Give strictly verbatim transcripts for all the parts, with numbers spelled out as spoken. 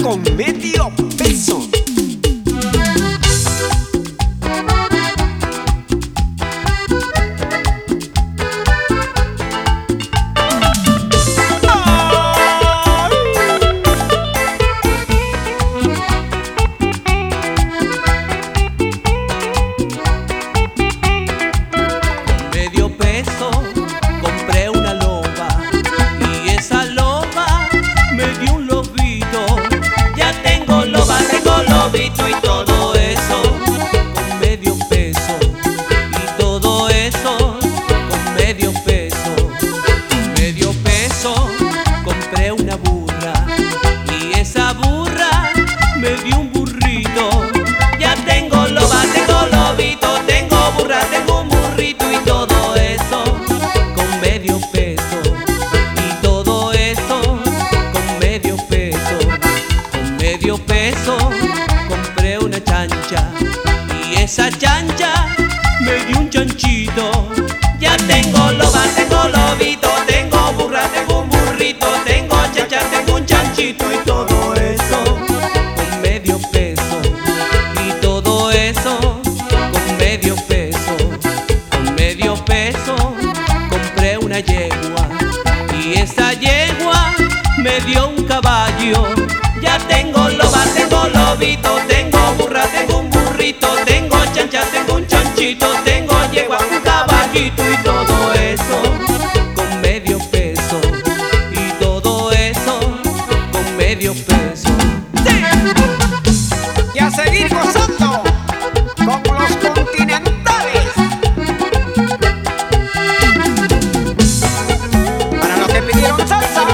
con medio peso. Compré una loba y esa loba me dio un lobito. Ya tengo loba, tengo lobito y todo eso con medio peso. Y todo eso con medio peso. Con medio peso compré una burra y esa burra me dio un burrito. Ya tengo loba, tengo lobito, tengo burra, tengo un burrito y todo eso con medio peso. Y todo eso con medio peso. Con medio peso compré una chancha y esa chancha me dio un chanchito. Ya tengo loba, tengo lobito, tengo burra, tengo un burrito, tengo chancha, tengo un chanchito y todo eso con medio peso. Y todo eso con medio peso. Con medio peso compré una yegua y esa yegua me dio un caballo. Ya tengo loba, tengo lobito, tengo burra, tengo un burrito, tengo chancha, tengo un chanchito, tengo yegua, un caballito y todo eso con medio peso. Y todo eso con medio peso. ¡Sí! Y a seguir gozando con los continentales. Para los que pidieron salsa.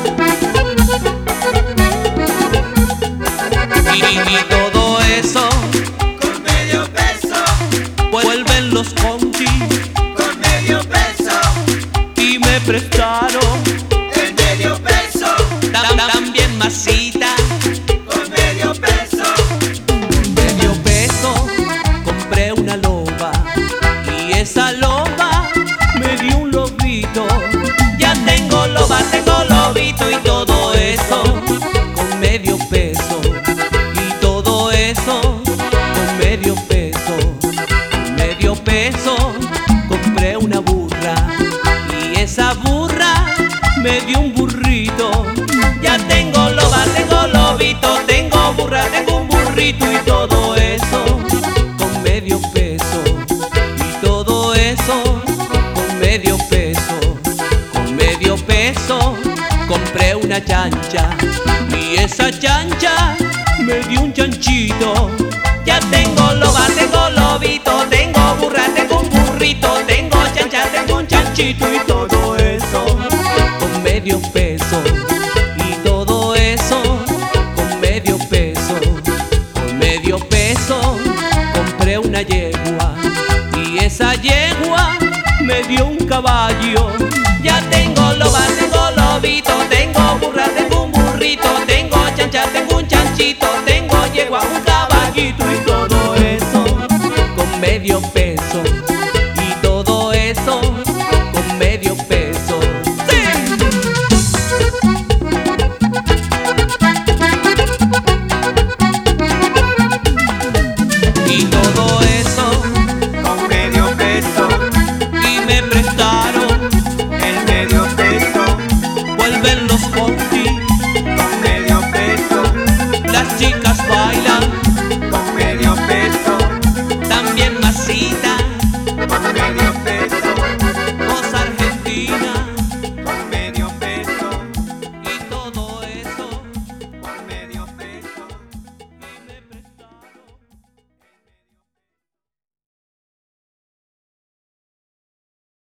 Y, y todo eso con medio peso, vuelven los conti con medio peso, y me prestaron el medio peso, tam- también masita. con medio peso, Con medio peso compré una loba y esa loba me dio un lobito. Ya tengo loba, tengo lobito y todo eso con medio peso. Y todo eso con medio peso. Con medio peso compré una burra y esa burra me dio un burrito. Ya tengo loba, tengo lobito, tengo burra, tengo un burrito y todo eso con medio peso. Y todo eso con medio peso. Con medio peso compré una chancha y esa chancha me dio un chanchito. Ya tengo loba, tengo lobito, tengo burra, tengo un burrito, tengo chancha, tengo un chanchito y todo eso con medio peso.